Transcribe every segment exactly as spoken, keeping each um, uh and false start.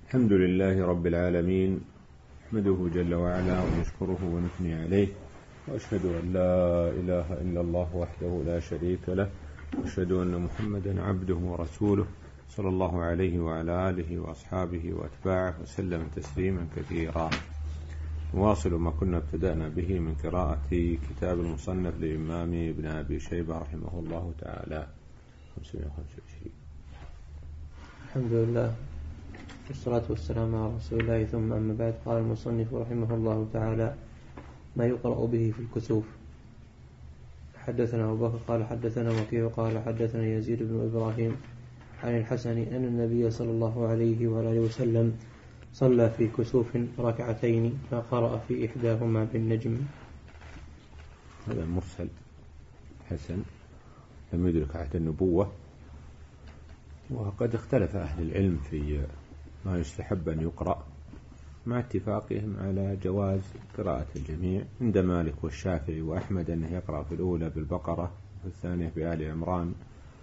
الحمد لله رب العالمين، نحمده جل وعلا ونشكره ونثني عليه، وأشهد أن لا إله إلا الله وحده لا شريك له، وأشهد أن محمدا عبده ورسوله صلى الله عليه وعلى آله وأصحابه وأتباعه وسلم تسليما كثيرا. نواصل ما كنا ابتدأنا به من قراءة كتاب المصنف للإمام ابن أبي شيبة رحمه الله تعالى. خمسمائة وخمسة وعشرين. الحمد لله والصلاة والسلام على رسول الله، ثم أما بعد. قال المصنف رحمه الله تعالى: ما يقرأ به في الكسوف. حدثنا أبو بكر قال حدثنا وكيع قال حدثنا يزيد بن إبراهيم عن الحسن أن النبي صلى الله عليه وآله وسلم صلى في كسوف ركعتين فقرأ في إحداهما بالنجم. هذا مرسل حسن لم يدرك عهد النبوة، وقد اختلف أهل العلم في ما يستحب أن يقرأ، مع اتفاقهم على جواز قراءة الجميع. عند مالك والشافعي وأحمد أنه يقرأ في الأولى بالبقرة وفي الثانية بآل عمران،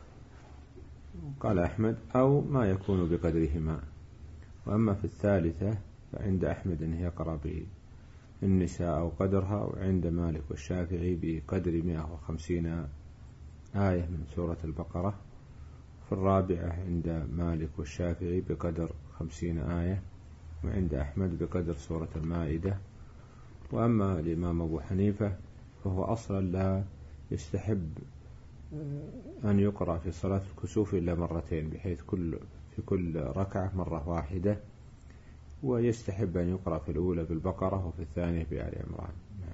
قال أحمد أو ما يكون بقدرهما. وأما في الثالثة فعند أحمد أنه يقرأ بالنساء أو قدرها، وعند مالك والشافعي بقدر مئة وخمسين آية من سورة البقرة. في الرابعة عند مالك والشافعي بقدر خمسين آية، وعند أحمد بقدر سورة المائدة. وأما الإمام أبو حنيفة فهو أصلا لا يستحب أن يقرأ في صلاة الكسوف إلا مرتين، بحيث كل في كل ركعة مرة واحدة، ويستحب أن يقرأ في الأولى بالبقرة وفي الثانية بآل عمران.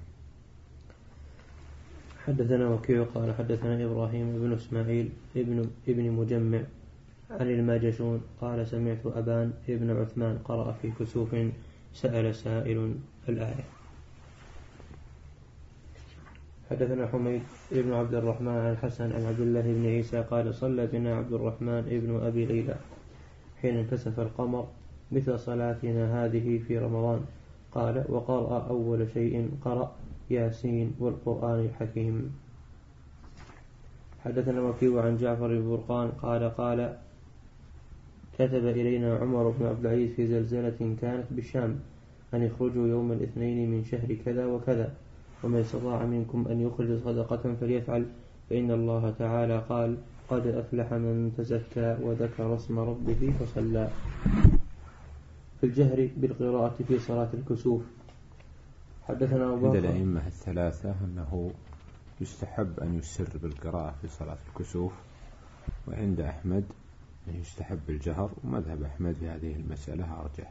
حدثنا وكيع قال حدثنا إبراهيم بن إسماعيل ابن ابن مجمع عن الماجشون قال سمعت أبان ابن عثمان قرأ في كسوف سأل سائل الآية. حدثنا حميد ابن عبد الرحمن عن الحسن عن عبد الله بن عيسى قال صلى بنا عبد الرحمن ابن أبي ليلى حين انكسف القمر مثل صلاتنا هذه في رمضان. قال وقرأ أول شيء قرأ ياسين والقرآن الحكيم. حدثنا وكيع عن جعفر البرقان قال قال كتب إلينا عمر بن عبد العزيز في زلزلة كانت بالشام أن يخرجوا يوم الاثنين من شهر كذا وكذا، ومن استطاع منكم أن يخرج صدقة فليفعل، فإن الله تعالى قال قد أفلح من تزكى وذكر اسم ربه فصلى. في الجهر بالقراءة في صلاة الكسوف. حدثنا أبو عند الأئمة الثلاثة أنه يستحب أن يسر بالقراءة في صلاة الكسوف، وعند أحمد أنه يستحب الجهر، ومذهب أحمد في هذه المسألة أرجح.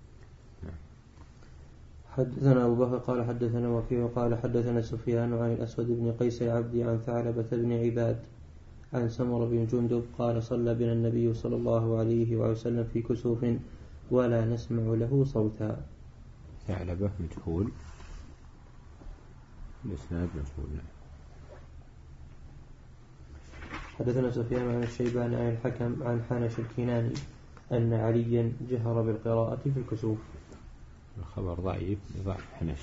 حدثنا أبو بكر قال حدثنا وكيع قال حدثنا سفيان عن الأسود بن قيس العبدي عن ثعلبة بن عباد عن سمر بن جندب قال صلى بنا النبي صلى الله عليه وسلم في كسوف ولا نسمع له صوتا. ثعلبة مجهول، الإسناد مجهول. حدثنا سفيان عن الشيبان عن الحكم عن حنش الكناني أن عليا جهر بالقراءة في الكسوف. الخبر ضعيف ضعف حنش.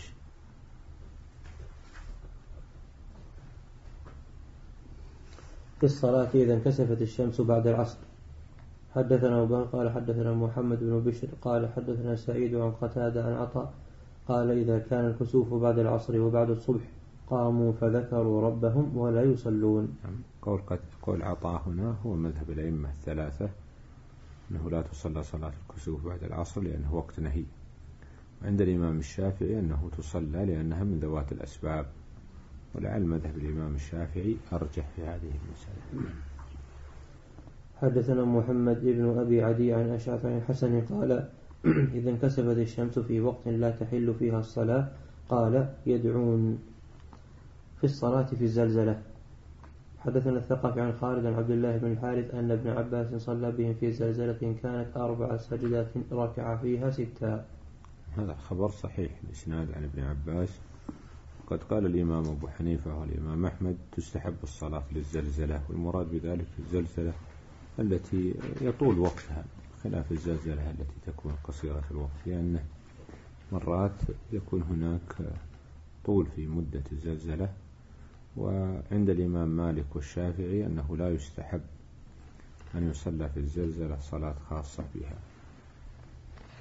في الصلاة إذا انكسفت الشمس بعد العصر. حدثنا أبو بكر قال حدثنا محمد بن بشر قال حدثنا سعيد عن قتادة عن عطاء قال إذا كان الكسوف بعد العصر وبعد الصبح قاموا فذكروا ربهم ولا يصلون. قول قول عطاء هنا هو مذهب الأئمة الثلاثة، أنه لا تصلى صلاة الكسوف بعد العصر لأنه وقت نهي. عند الإمام الشافعي أنه تصلى لأنها من ذوات الأسباب، ولعل مذهب الإمام الشافعي أرجح في هذه المسألة. حدثنا محمد بن أبي عدي عن أشعث عن الحسن قال إذا انكسفت الشمس في وقت لا تحل فيها الصلاة قال يدعون في الصلاة في الزلزلة. حدثنا الثقفي عن خالد عن عبد الله بن الحارث أن ابن عباس صلى بهم في زلزلة كانت أربع سجدات ركع فيها ستا. هذا خبر صحيح الإسناد عن ابن عباس. قد قال الإمام أبو حنيفة والإمام أحمد تستحب الصلاة للزلزلة، والمراد بذلك الزلزلة التي يطول وقتها، خلاف الزلزلة التي تكون قصيرة الوقت، لأنه مرات يكون هناك طول في مدة الزلزلة. وعند الإمام مالك والشافعي أنه لا يستحب أن يصلى في الزلزلة صلاة خاصة بها.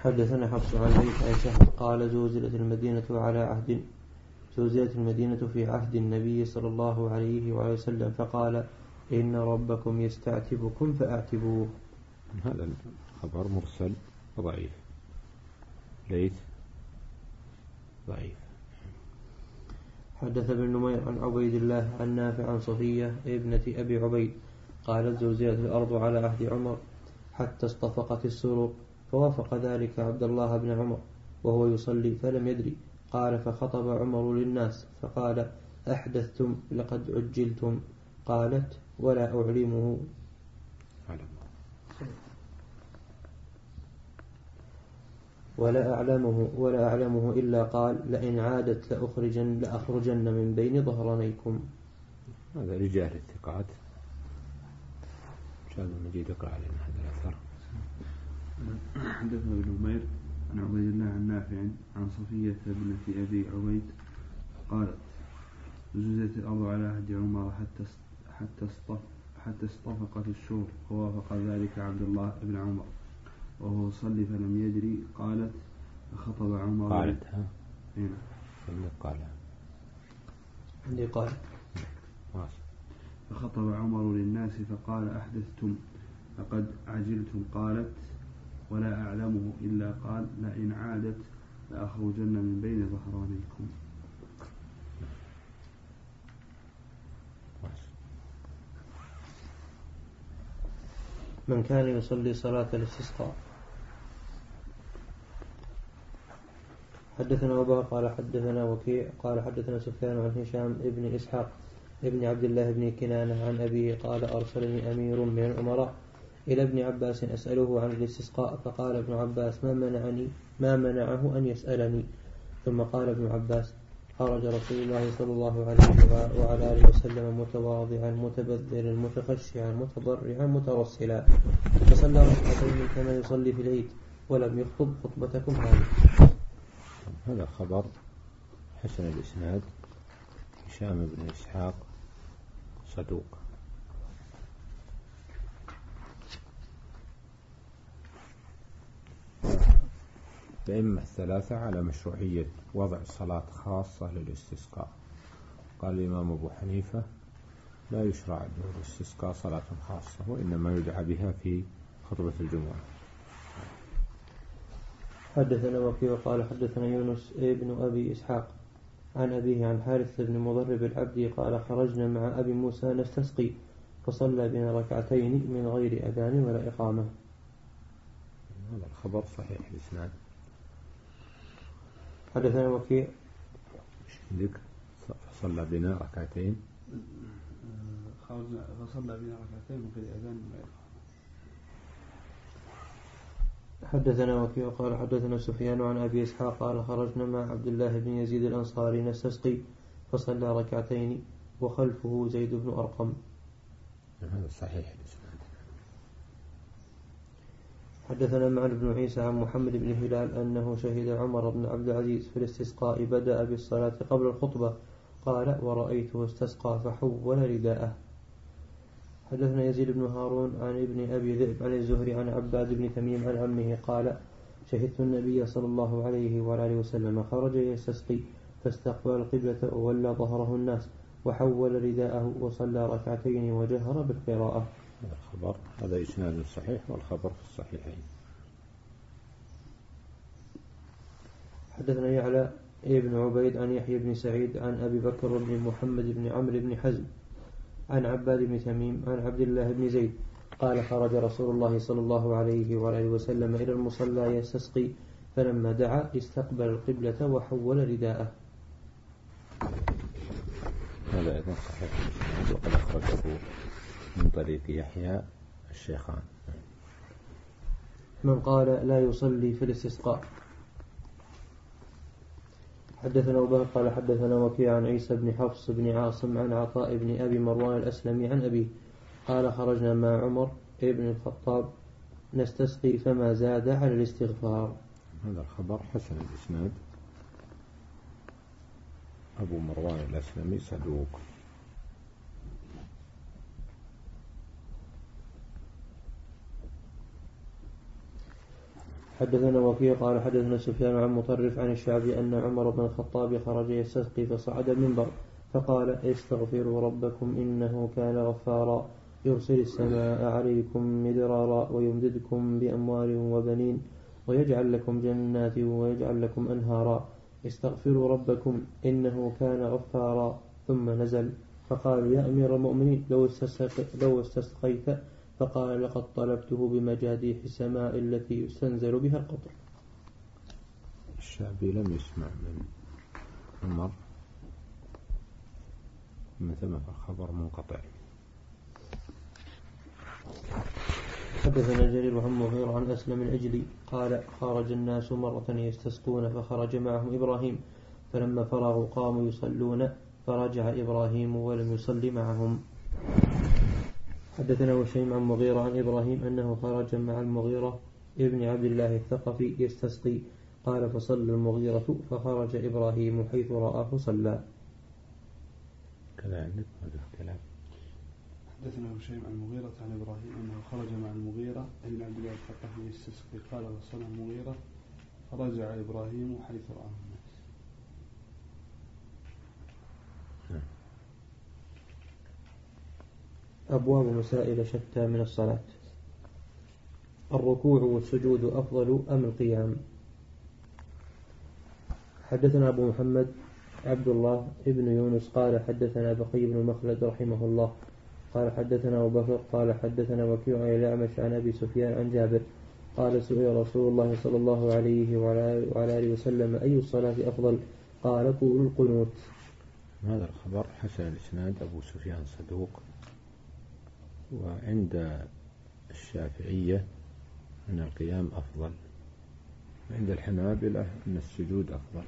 حدثنا حفص عن ليث عن شهر قال زلزلت المدينة على عهد زلزلت المدينة في عهد النبي صلى الله عليه وسلم فقال إن ربكم يستعتبكم فأعتبوه. هذا الخبر مرسل ضعيف. ليث ضعيف. حدث ابن نمير عن عبيد الله عن نافع عن صفية ابنة أبي عبيد قالت زلزلت الأرض على عهد عمر حتى اصطفقت السرور فوافق ذلك عبد الله بن عمر وهو يصلي فلم يدري. قال فخطب عمر للناس فقال أحدثتم لقد عجلتم. قالت ولا أعلمه ولا أعلمه ولا أعلمه إلا قال لئن عادت لأخرجن لأخرجن من بين ظهرانيكم. هذا رجال الثقات. شاذ المجيد يقرأ علينا هذا الأثر. حدثنا ابن نمير عن عبيد الله عن نافع عن صفية ابنة أبي عبيد قالت زلزلت الأرض على عهد عمر حتى حتى حتى اصطفقت الشور فوافق ذلك عبد الله بن عمر وهو يصلي فلم يدري. قالت فخطب عمر قالت ها هنا قال عندي قال فخطب عمر للناس فقال أحدثتم لقد عجلتم. قالت ولا أعلمه إلا قال لئن عادت لأخرجن من بين ظهرانيكم. من كان يصلي صلاة الاستسقاء. حدثنا أبا قال حدثنا وكيع قال حدثنا سفيان عن هشام ابن إسحاق ابن عبد الله بن كنانة عن أبيه قال أرسلني أمير من الأمراء إلى ابن عباس أسأله عن الاستسقاء فقال ابن عباس ما منعني ما منعه أن يسألني. ثم قال ابن عباس خرج رسول الله صلى الله عليه وعلى آله وسلم متواضعا متبذلا متخشعا متضرعا مترسلا فصلى ركعتين كما يصلي في العيد ولم يخطب خطبتكم هذه. هذا خبر حسن الإسناد. هشام بن إسحاق صدوق. الأئمة الثلاثة على مشروعية وضع صلاة خاصة للاستسقاء. قال الإمام أبو حنيفة لا يشرع للاستسقاء صلاة خاصة وإنما يدعى بها في خطبة الجمعة. حدثنا وكيع قال حدثنا يونس ابن أبي إسحاق عن أبيه عن حارث بن مضرب العبدي قال خرجنا مع أبي موسى نستسقي فصلى بنا ركعتين من غير أذان ولا إقامة. هذا الخبر صحيح الإسناد. حدثنا وكيع ذكر فصلى بنا ركعتين فصلى بنا ركعتين من غير أذان ولا إقامة. حدثنا وكيع قال حدثنا سفيان عن أبي إسحاق قال خرجنا مع عبد الله بن يزيد الأنصاري نستسقي فصلى ركعتين وخلفه زيد بن أرقم. هذا صحيح الإسناد. حدثنا معن بن عيسى عن محمد بن هلال أنه شهد عمر بن عبد العزيز في الاستسقاء بدأ بالصلاة قبل الخطبة قال ورأيته استسقى فحول رداءه. حدثنا يزيد بن هارون عن ابن أبي ذئب عن الزهري عن عباد بن تميم عن عمه قال شهدت النبي صلى الله عليه وآله وسلم خرج يستسقي فاستقبل القبلة وولى ظهره الناس وحول رداءه وصلى ركعتين وجهر بالقراءة. هذا الخبر هذا إسناد صحيح والخبر في الصحيحين. حدثنا يعلى ابن عبيد عن يحيى بن سعيد عن أبي بكر بن محمد بن عمرو بن حزم عن عباد بن تميم عن عبد الله بن زيد قال خرج رسول الله صلى الله عليه وآله وسلم إلى المصلى يستسقي فلما دعا استقبل القبلة وحول رداءه. هذا أيضا صحيح وقد أخرجه من طريق يحيى الشيخان. من قال لا يصلي في الاستسقاء. حدثنا أبو قال حدثنا وكيع عن عيسى بن حفص بن عاصم عن عطاء بن أبي مروان الأسلمي عن أبيه قال خرجنا مع عمر ابن الخطاب نستسقي فما زاد على الاستغفار. هذا الخبر حسن الإسناد. أبو مروان الأسلمي صدوق. حدثنا وكيع قال حدثنا سفيان عن مطرف عن الشعبي أن عمر بن الخطاب خرج يستسقي فصعد المنبر فقال استغفروا ربكم إنه كان غفارا يرسل السماء عليكم مدرارا ويمددكم بأموال وبنين ويجعل لكم جنات ويجعل لكم أنهارا استغفروا ربكم إنه كان غفارا. ثم نزل فقالوا يا أمير المؤمنين لو لو استسقيت فقال لقد طلبته بمجاديح السماء التي يستنزل بها القطر. الشعبي لم يسمع من عمر مثل الخبر منقطع. حدثنا جرير عن مغير عن أسلم العجلي قال خرج الناس مرة يستسقون فخرج معهم إبراهيم فلما فرغوا قاموا يصلون فرجع إبراهيم ولم يصلي معهم. حدثنا وشيم عن مغيرة عن إبراهيم أنه خرج مع المغيرة ابن عبد الله الثقفي يستسقي قال فصلى المغيرة فخرج إبراهيم حيث رآه صلى. كذا عندك هذا الكلام. حدثنا وشيم عن المغيرة عن إبراهيم أنه خرج مع المغيرة ابن عبد الله الثقفي يستسقي قال فصلى المغيرة فرجع إبراهيم حيث رآه الناس. أبواب مسائل شتى من الصلاة. الركوع والسجود أفضل أم القيام؟ حدثنا أبو محمد عبد الله ابن يونس قال حدثنا بقي بن مخلد رحمه الله قال حدثنا أبو بكر قال حدثنا وكيع عن الأعمش عن أبي سفيان عن جابر قال سئل رسول الله صلى الله عليه وعلى آله وسلم أي الصلاة أفضل قال طول القنوت. هذا الخبر حسن الإسناد أبو سفيان صدوق، وعند الشافعية أن القيام أفضل، عند الحنابلة أن السجود أفضل.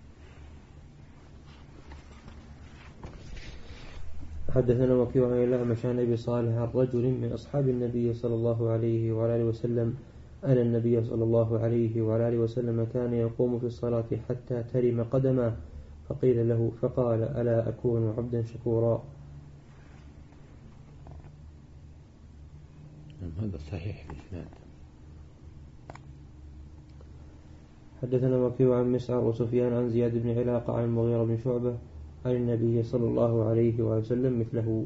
حدثنا وكيع عن الأعمش عن أبي صالح عن رجل من أصحاب النبي صلى الله عليه وعلى آله وسلم أن النبي صلى الله عليه وعلى آله وسلم كان يقوم في الصلاة حتى ترم قدمه فقيل له فقال ألا أكون عبدا شكورا. هذا صحيح الإسناد. حدثنا وكيع عن مسعر وسفيان عن زياد بن علاقة عن المغيرة بن شعبة عن النبي صلى الله عليه وسلم مثله.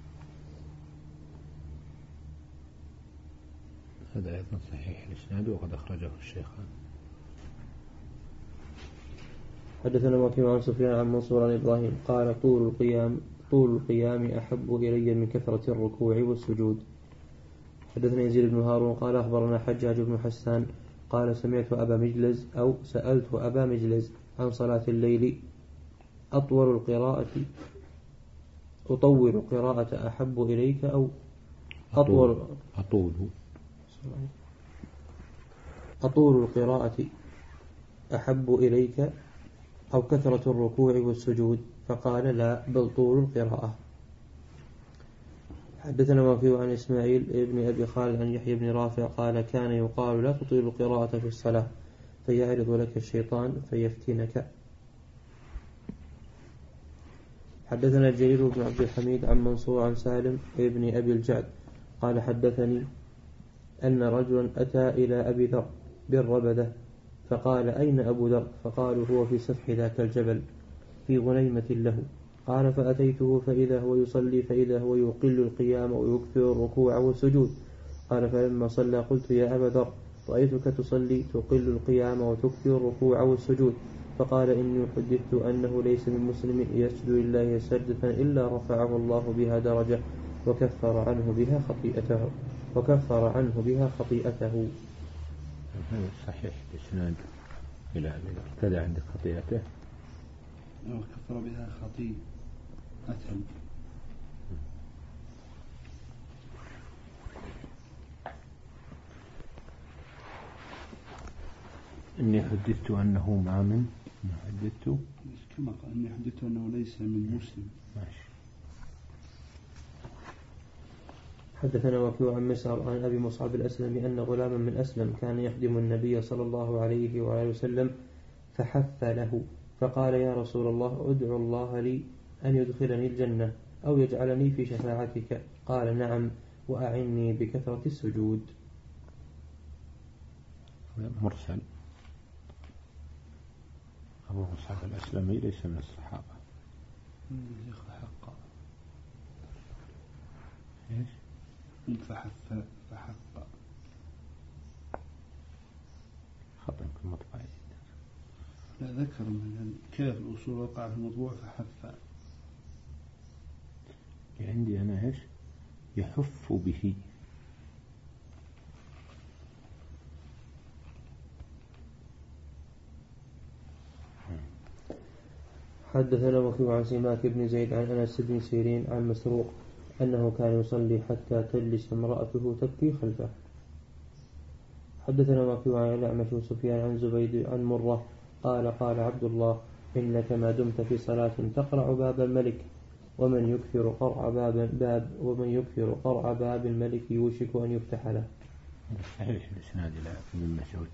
هذا أيضا صحيح الإسناد وقد أخرجه الشيخان. حدثنا وكيع عن سفيان عن منصور عن إبراهيم قال طول القيام طول القيام أحب إلي من كثرة الركوع والسجود. حدثنا يزيد بن هارون قال أخبرنا حجاج بن حسان قال سمعت أبا مجلز أو سألت أبا مجلز عن صلاة الليل أطول القراءة أطول القراءة أحب إليك أو أطول أطول أطول القراءة أحب إليك أو كثرة الركوع والسجود فقال لا بل طول القراءة. حدثنا وكيع عن إسماعيل ابن أبي خالد عن يحيى بن رافع قال كان يقال لا تطيل القراءة في الصلاة فيعرض لك الشيطان فيفتنك. حدثنا جرير بن عبد الحميد عن منصور عن سالم ابن أبي الجعد قال حدثني أن رجلا أتى إلى أبي ذر بالربدة فقال أين أبو ذر؟ فقالوا هو في سفح ذاك الجبل في غنيمة له. قال فأتيته فإذا هو يصلي فإذا هو يقل القيام ويكثر الركوع والسجود. قال فلما صلى قلت يا أبا ذر رأيتك تصلي تقل القيام وتكثر الركوع والسجود. فقال إني حدثت أنه ليس من مسلم يسجد لله سجدة إلا رفعه الله بها درجة وكفر عنه بها خطيئته وكفر عنه بها خطيئته. هذا صحيح الإسناد إلى أبي ذر. كذا عندك خطيئته وكفر بها خطيئته. إني حدثت أنه ما من حدثت كما قال إني حدثت أنه ليس من مسلم. ماشي. حدثنا وكيع عن مسعر عن أبي مصعب الأسلمي أن غلاما من أسلم كان يخدم النبي صلى الله عليه وآله وسلم فحث له فقال يا رسول الله ادعو الله لي أن يدخلني الجنة أو يجعلني في شفاعتك. قال نعم وأعني بكثرة السجود. مرسل. أبو مصعب الأسلمي ليس من الصحابة. فحق إيش؟ فحف فحق خطأ في المطبعين. لا ذكر من كذا في الأصول وقع في المطبوع فحف. عندي أنا إيش؟ يحف به. حدثنا وكيع عن سماك بن زيد عن أنس بن سيرين عن مسروق أنه كان يصلي حتى تجلس امرأته تبكي خلفه. حدثنا وكيع عن الأعمش وسفيان عن زبيد عن مرة قال قال عبد الله إنك ما دمت في صلاة تقرع باب الملك ومن يكثر قرع باب, باب ومن يكثر قرع باب الملك يوشك أن يفتح له. صحيح الإسناد إلى ابن مسعود.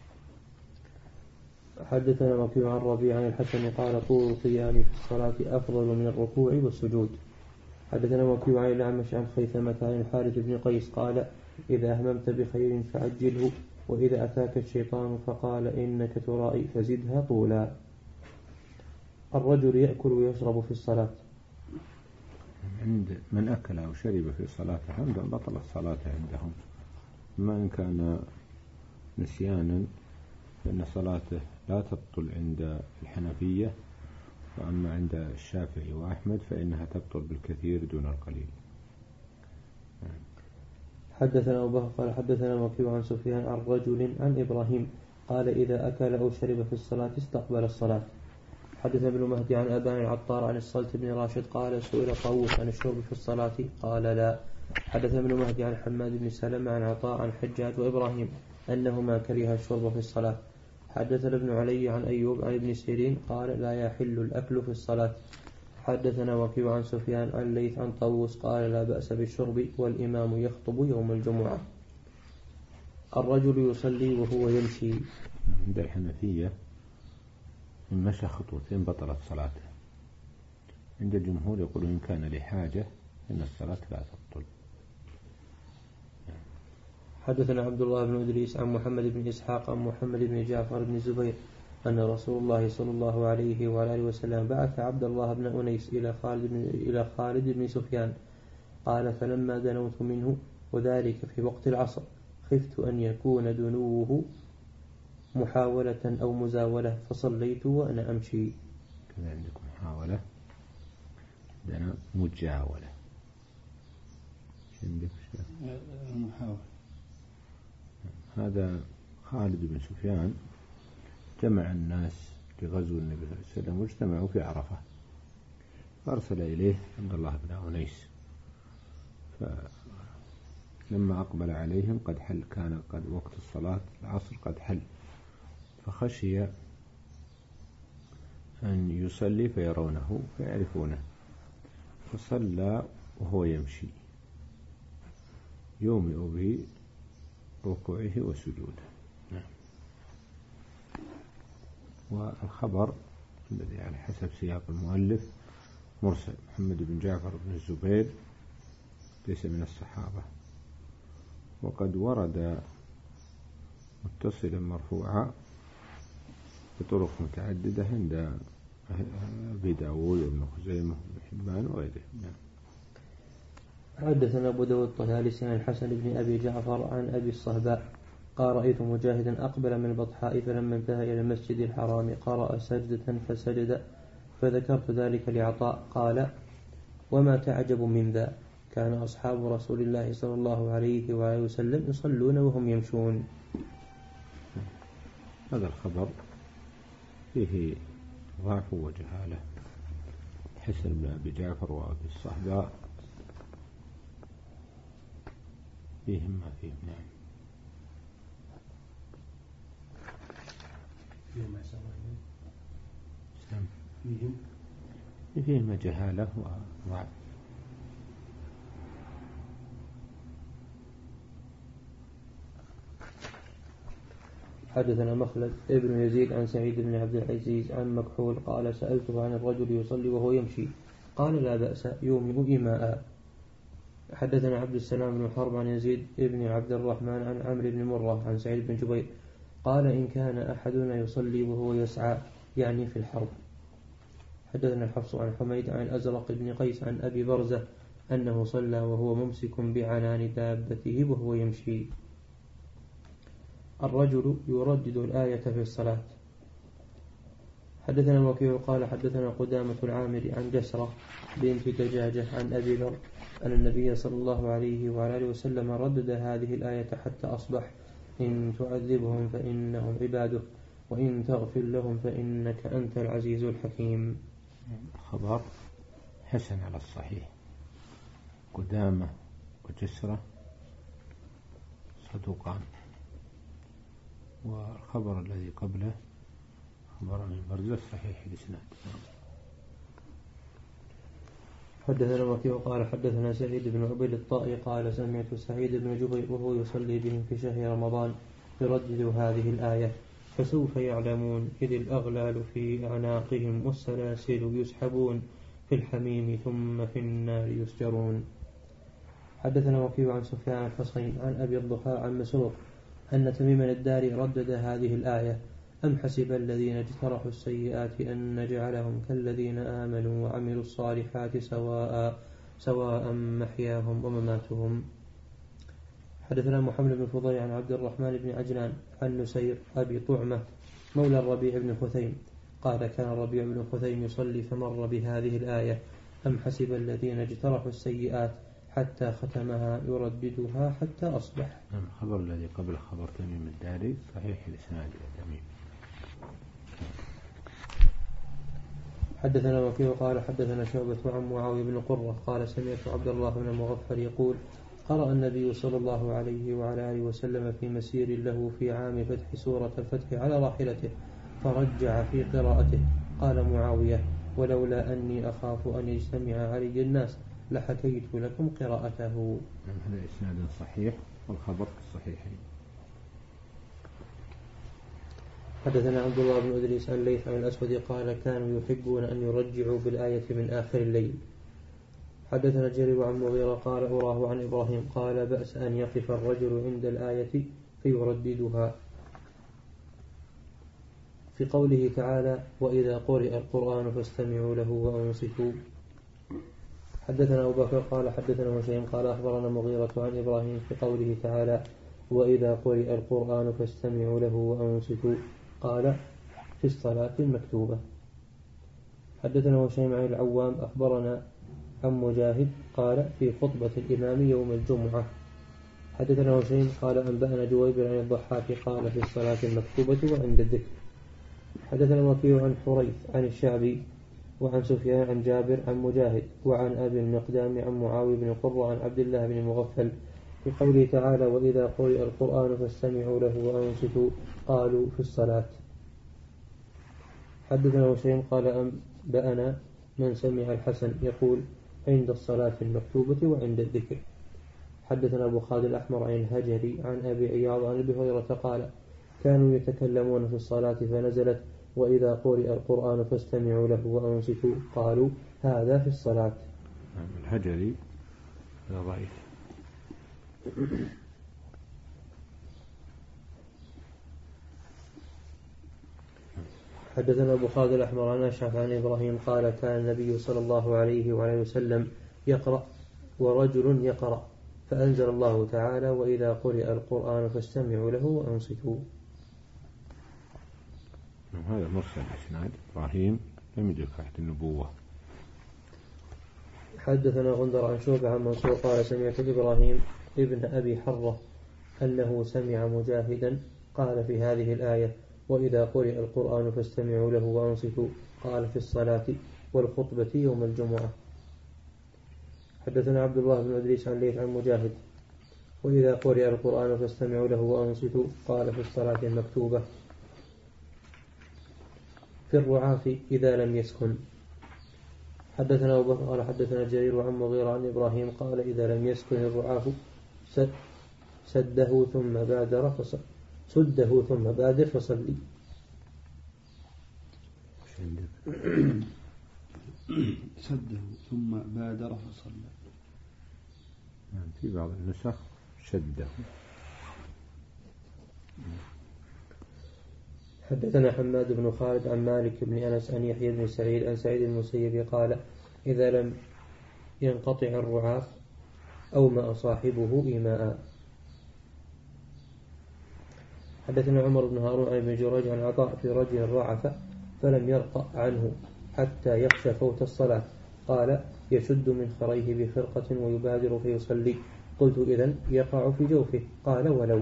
حدثنا وكيع عن ربيع عن الحسن قال طول القيام في الصلاة أفضل من الركوع والسجود. حدثنا وكيع عن الأعمش عن خيثمة عن الحارث بن قيس قال إذا هممت بخير فعجله وإذا أتاك الشيطان فقال إنك ترائي فزدها طولا. الرجل يأكل ويشرب في الصلاة. عند من أكل أو شرب في صلاته عندهم بطلت صلاته عندهم، ما إن كان نسيانا فإن صلاته لا تبطل عند الحنفية، وأما عند الشافعي وأحمد فإنها تبطل بالكثير دون القليل. حدثنا أبو بكر قال حدثنا وكيع عن سفيان عن رجل عن إبراهيم قال إذا أكل أو شرب في الصلاة استقبل الصلاة. حدث ابن مهدي عن أبان العطار عن الصلت بن راشد قال سئل طاووس عن الشرب في الصلاة قال لا. حدث ابن مهدي عن حماد بن سلمة عن عطاء عن حجاج وإبراهيم أنهما كره الشرب في الصلاة. حدثنا ابن علي عن أيوب عن ابن سيرين قال لا يحل الأكل في الصلاة. حدثنا وكيع عن سفيان عن ليث عن طاووس قال لا بأس بالشرب والإمام يخطب يوم الجمعة. الرجل يصلي وهو يمشي. عند الحنفية إن مشى خطوتين بطلت صلاته. عند الجمهور يقول إن كان لحاجة إن الصلاة لا تبطل. حدثنا عبد الله بن إدريس عن محمد بن إسحاق عن محمد بن جعفر بن الزبير أن رسول الله صلى الله عليه وآله وسلم بعث عبد الله بن أنيس إلى خالد بن, إلى خالد بن سفيان قال فلما دنوت منه وذلك في وقت العصر خفت أن يكون دنوه محاولة أو مزاولة فصليت وأنا أمشي. كذا عندكم محاولة عندنا مجاولة. عندك محاولة. هذا خالد بن سفيان جمع الناس لغزو النبي صلى الله عليه وسلم واجتمعوا في عرفة، فأرسل إليه عبد الله بن أنيس، فلما أقبل عليهم قد حل كان قد وقت الصلاة العصر قد حل، فخشي أن يصلي فيرونه فيعرفونه، فصلى وهو يمشي يومئ به ركوعه وسجوده. نعم. والخبر الذي على حسب سياق المؤلف مرسل. محمد بن جعفر بن الزبير ليس من الصحابة، وقد ورد متصلا مرفوعا بطرق متعددة عند أبي داود وابن خزيمة وابن حبان وغيرهم. حدثنا أبو داود الطيالسي عن الحسن بن أبي جعفر عن أبي الصهباء قال رأيت مجاهدا أقبل من البطحاء فلما انتهى إلى المسجد الحرام قرأ سجدة فسجد، فذكرت ذلك لعطاء قال وما تعجب من ذا، كان أصحاب رسول الله صلى الله عليه وآله وسلم يصلون وهم يمشون. هذا الخبر فيه ضعف وجهالة. حسن بن أبي جعفر وأبي الصهباء فيهم ما فيهم. نعم. فيهم فيهم فيهم جهالة وضعف. حدثنا مخلد ابن يزيد عن سعيد بن عبد العزيز عن مكحول قال سألته عن الرجل يصلي وهو يمشي قال لا بأس يومئ إيماء. حدثنا عبد السلام بن حرب عن يزيد بن عبد الرحمن عن عمرو بن مرة عن سعيد بن جبير قال إن كان أحدنا يصلي وهو يسعى يعني في الحرب. حدثنا الحفص عن حميد عن الأزرق بن قيس عن أبي برزة أنه صلى وهو ممسك بعنان دابته وهو يمشي. الرجل يردد الآية في الصلاة. حدثنا وكيع قال حدثنا قدامة العامر عن جسرة بنت دجاجة عن أبي ذر أن النبي صلى الله عليه وعلى آله وسلم ردد هذه الآية حتى أصبح إن تعذبهم فإنهم عبادك وإن تغفر لهم فإنك أنت العزيز الحكيم. خبر حسن على الصحيح. قدامة وجسرة صدوقان، والخبر الذي قبله خبر من برزة صحيح الإسناد. حدثنا وكيع قال حدثنا سعيد بن عبيد الطائي قال سمعت سعيد بن جبير وهو يصلي بهم في شهر رمضان يردد هذه الآية فسوف يعلمون إذ الأغلال في أعناقهم والسلاسل يسحبون في الحميم ثم في النار يسجرون. حدثنا وكيع عن سفيان الحصين عن أبي الضحى عن مسروق أن تميما الداري ردد هذه الآية أم حسب الذين اجترحوا السيئات أن نجعلهم كالذين آمنوا وعملوا الصالحات سواء سواء محياهم ومماتهم. حدثنا محمد بن فضيل عن عبد الرحمن بن عجلان عن نسير أبي طعمة مولى الربيع بن خثيم قال كان الربيع بن خثيم يصلي فمر بهذه الآية أم حسب الذين اجترحوا السيئات حتى ختمها يرددها حتى أصبح. الخبر الذي قبل خبر تميم الداري صحيح الإسناد تميم. حدثنا وكيع قال حدثنا شعبة عن معاوية بن قرة قال سمعت عبد الله بن المغفر يقول قرأ النبي صلى الله عليه وعلى آله وسلم في مسير له في عام فتح سورة الفتح على راحلته فرجع في قراءته. قال معاوية ولولا أني أخاف أن يجتمع علي الناس لحكيت لكم قراءته. هذا إسناد صحيح والخبر الصحيحين. حدثنا عبد الله بن إدريس عن ليث عن الأسود قال كانوا يحبون أن يرجعوا بالآية من آخر الليل. حدثنا جرير عن مغيرة قال أراه عن إبراهيم قال بأس أن يقف الرجل عند الآية فيرددها في قوله تعالى وإذا قرئ القرآن فاستمعوا له وأنصتوا. حدثنا أبو بكر قال حدثنا هشيم قال أخبرنا مغيرة عن إبراهيم في قوله تعالى وإذا قرئ القرآن فاستمعوا له وأنصتوا قال في الصلاة المكتوبة. حدثنا هشيم عن العوام أخبرنا عن مجاهد قال في خطبة الإمام يوم الجمعة. حدثنا هشيم قال أنبأنا جويبر عن الضحاك قال في الصلاة المكتوبة وعند الذكر. حدثنا وكيع عن حريث عن الشعبي وعن سفيان عن جابر عن مجاهد وعن أبي المقدام عن معاوية بن قرة عن عبد الله بن مغفل في قوله تعالى وإذا قرئ القرآن فاستمعوا له وأنصتوا قالوا في الصلاة. حدثنا هشيم قال أنبأنا من سمع الحسن يقول عند الصلاة المكتوبة وعند الذكر. حدثنا أبو خالد الأحمر عن الهجري عن أبي عياض عن أبي هريرة قال كانوا يتكلمون في الصلاة فنزلت وإذا قرئ القرآن فاستمعوا له وأنصتوا قالوا هذا في الصلاة. الهجري ضعيف. حدثنا أبو خالد الأحمر عن أشعث عن إبراهيم قال كان النبي صلى الله عليه وعليه وسلم يقرأ ورجل يقرأ فأنزل الله تعالى وإذا قرئ القرآن فاستمعوا له وأنصتوا. هذا مرسل إسناد إبراهيم لم يدرك أحد النبوة. حدثنا غندر عن شعبة عن منصور قال سمعت إبراهيم ابن أبي حرة أنه سمع مجاهدا قال في هذه الآية وإذا قرئ القرآن فاستمعوا له وأنصتوا قال في الصلاة والخطبة يوم الجمعة. حدثنا عبد الله بن إدريس عن ليث عن مجاهد وإذا قرئ القرآن فاستمعوا له وأنصتوا قال في الصلاة المكتوبة. في الرعاف إذا لم يسكن. حدثنا أبو بكر قال حدثنا جرير عن مغيرة عن إبراهيم قال إذا لم يسكن الرعاف سده ثم بادر فصل سده ثم بادر فصلي. سده ثم بادر فصلى. في بعض النسخ شده. حدثنا حماد بن خالد عن مالك بن أنس عن يحيى بن سعيد عن سعيد المسيب قال إذا لم ينقطع الرعاف أومأ صاحبه إيماء. حدثنا عمر بن هارون عن ابن جريج عن عطاء في رجل رعف فلم يرقى عنه حتى يخشى فوت الصلاة قال يشد من خريه بخرقة ويبادر فيصلي قلت إذن يقع في جوفه قال ولو.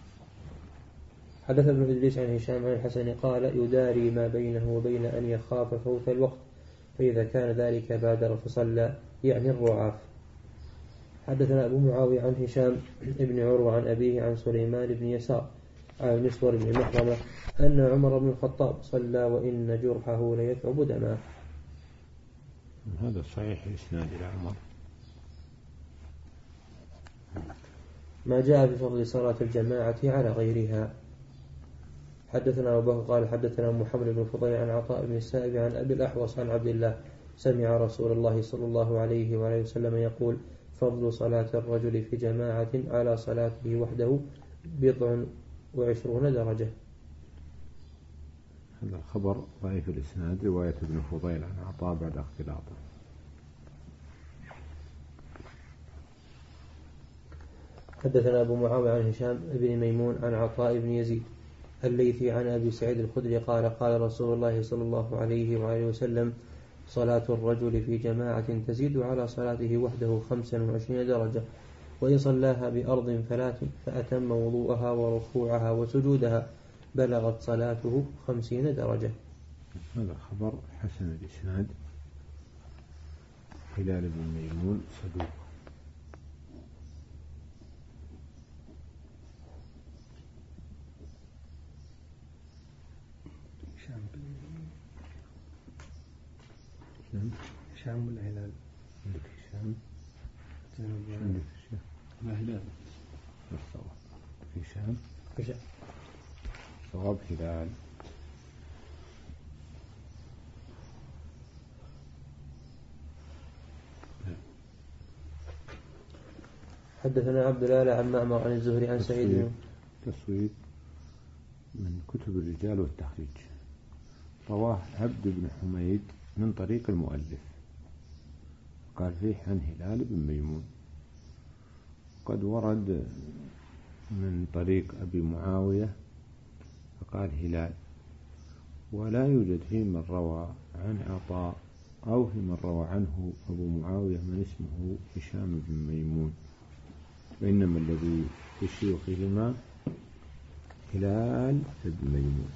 حدث ابن إدريس عن هشام عن الحسن قال يداري ما بينه وبين أن يخاف فوت الوقت فإذا كان ذلك بادر فصلى يعني الرعاف. حدثنا أبو معاوية عن هشام ابن عروة عن أبيه عن سليمان بن يسار عن مسور بن محرمة أن عمر بن الخطاب صلى وإن جرحه ليثعب دما. هذا صحيح إسناد إلى عمر. ما جاء بفضل صلاة الجماعة على غيرها. حدثنا أبو بكر قال حدثنا محمد بن فضيل عن عطاء بن السائب عن أبي الأحوص عن عبد الله سمع رسول الله صلى الله عليه وآله وسلم يقول فضل صلاة الرجل في جماعة على صلاته وحده بضع وعشرون درجة. هذا الخبر ضعيف الإسناد رواية ابن فضيل عن عطاء بعد اختلاطه. حدثنا أبو معاوية عن هشام بن ميمون عن عطاء بن يزيد الليثي عن أبي سعيد الخدري قال قال رسول الله صلى الله عليه وآله وسلم صلاة الرجل في جماعة تزيد على صلاته وحده خمسا وعشرين درجة وإن صلاها بأرض فلات فأتم وضوءها وركوعها وسجودها بلغت صلاته خمسين درجة. هذا خبر حسن الإسناد. هلال بن ميمون صدوق. هشام ولا هلال؟ عندك هشام عندك الشيخ لا هلال الصواب هشام هشام صواب هلال. حدثنا عبد الله عن معمر عن الزهري عن سعيد. تصويب من كتب الرجال والتخريج. رواه عبد بن حميد من طريق المؤلف قال فيه عن هلال بن ميمون. قد ورد من طريق أبي معاوية فقال هلال ولا يوجد في من روى عن عطاء أو في من روى عنه أبو معاوية من اسمه هشام بن ميمون وإنما الذي في شيوخهما هلال بن ميمون.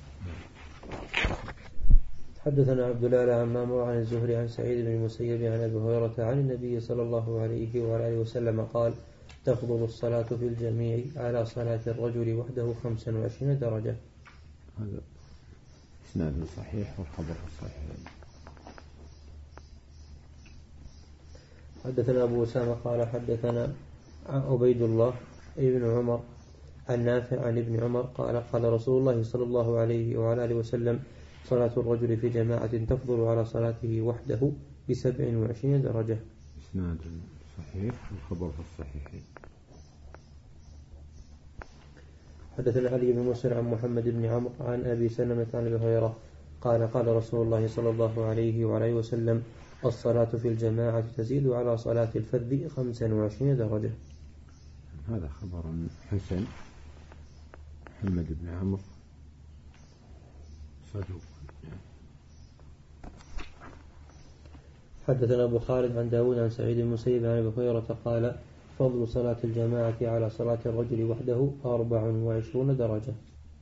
حدثنا عبد الله عن معمر عن الزهري عن سعيد بن المسيب عن أبي هريرة عن النبي صلى الله عليه وآله وسلم قال تفضل الصلاة في الجميع على صلاة الرجل وحده خمسا وعشرين درجة. هذا إسناد صحيح والخبر صحيح. حدثنا أبو أسامة قال حدثنا عبيد الله ابن عمر عن نافع عن ابن عمر قال قال رسول الله صلى الله عليه وعلى آله وسلم صلاة الرجل في جماعة تفضل على صلاته وحده بسبع وعشرين درجة. إسناد صحيح والخبر في الصحيحين. حدثنا علي بن مسر عن محمد بن عمرو عن أبي سلمة عن أبي هريرة قال قال رسول الله صلى الله عليه وعليه وسلم الصلاة في الجماعة تزيد على صلاة الفذ خمسا وعشرين درجة. هذا خبر حسن. محمد بن عمرو صدوق. حدثنا أبو خالد عن داود عن سعيد المسيب عن أبي هريرة قال فضل صلاة الجماعة على صلاة الرجل وحده أربع وعشرون درجة.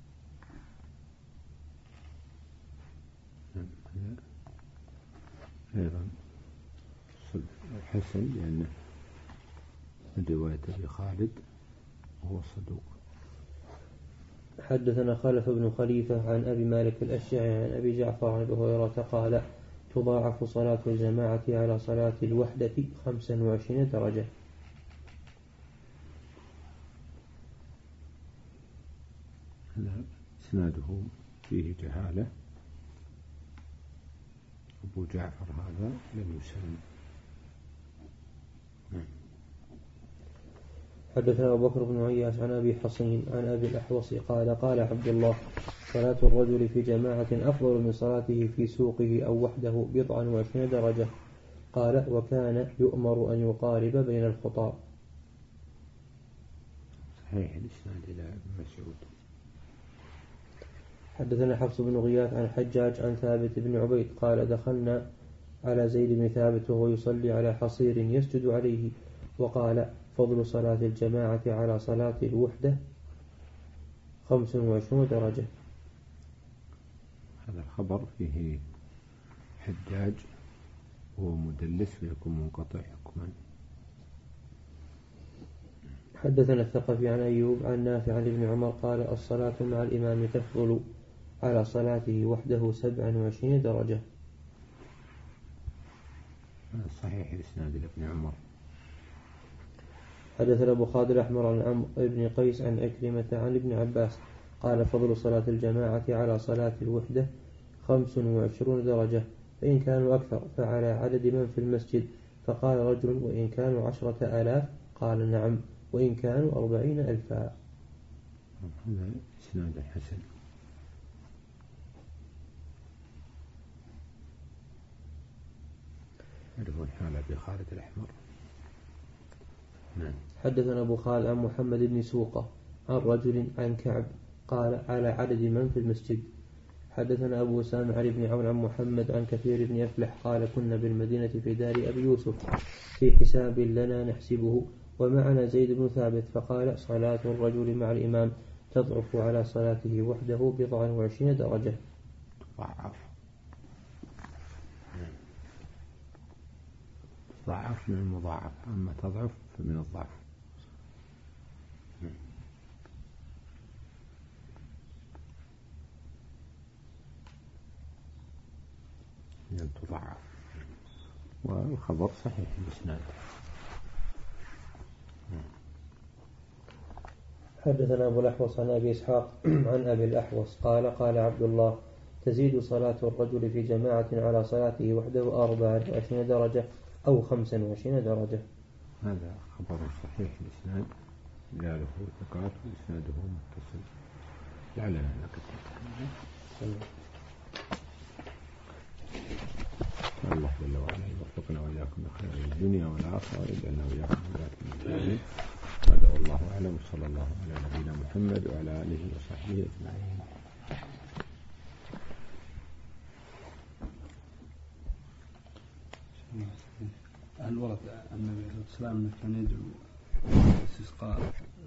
أيضا حسن لأنه من رواية أبي خالد وهو صدوق. حدثنا خلف بن خليفة عن أبي مالك الأشجعي عن أبي جعفر عن أبي هريرة قال تضاعف صلاة الجماعة على صلاة الوحدة خمسا وعشرين درجة. إسناده فيه جهالة. أبو جعفر هذا لم يسلم. حدثنا أبو بكر بن عياش عن أبي حصين عن أبي الأحوص قال قال عبد الله صلاة الرجل في جماعة أفضل من صلاته في سوقه أو وحده بضعا وعشرين درجة. قال وكان يؤمر أن يقارب بين الخطى. صحيح الإسناد إلى ابن مسعود. حدثنا حفص بن غياث عن حجاج عن ثابت بن عبيد قال دخلنا على زيد بن ثابت وهو يصلي على حصير يسجد عليه وقال فضل صلاة الجماعة على صلاة الوحدة خمس وعشرون درجة. هذا الخبر فيه حجاج وهو مدلس فيكون منقطع حكما. حدثنا الثقفي عن أيوب عن نافع عن ابن عمر قال الصلاة مع الإمام تفضل على صلاته وحده سبعا وعشرين درجة. صحيح الإسناد لابن عمر. حدثنا أبو خالد الأحمر عن عمرو بن قيس عن أكرمة عن ابن عباس قال فضل صلاة الجماعة على صلاة الوحدة خمس وعشرون درجة فإن كانوا أكثر فعلى عدد من في المسجد. فقال رجل وإن كانوا عشرة آلاف قال نعم وإن كانوا أربعين ألفا. هذا إسناد حسن. يعرفون حال أبي خالد الأحمر. نعم. حدثنا أبو خالد عن محمد بن سوقة عن رجل عن كعب قال على عدد من في المسجد. حدثنا أبو سامع عن ابن عون عن محمد عن كثير بن أفلح قال كنا بالمدينة في دار أبي يوسف في حساب لنا نحسبه ومعنا زيد بن ثابت فقال صلاة الرجل مع الإمام تضعف على صلاته وحده بضعا وعشرين درجة. ضعف ضعف من المضاعف أما تضعف فمن الضعف. تضعف والخبر صحيح الإسناد. حدثنا أبو الأحوص عن أبي إسحاق عن أبي الأحوص قال قال عبد الله تزيد صلاة الرجل في جماعة على صلاته وحده أربعة وعشرين درجة أو خمسة وعشرين درجة. هذا خبر صحيح الإسناد لا له ثقات وإسناده متصل. لعلنا نكتب الله جل وعلا يوفقنا وإياكم بخير الدنيا والآخرة ويجعلنا وإياكم من المتقين. هذا والله أعلم صلى الله على نبينا محمد وعلى آله وصحبه أجمعين. هل ورد عن النبي صلى الله عليه وسلم كان يدعو بالاستسقاء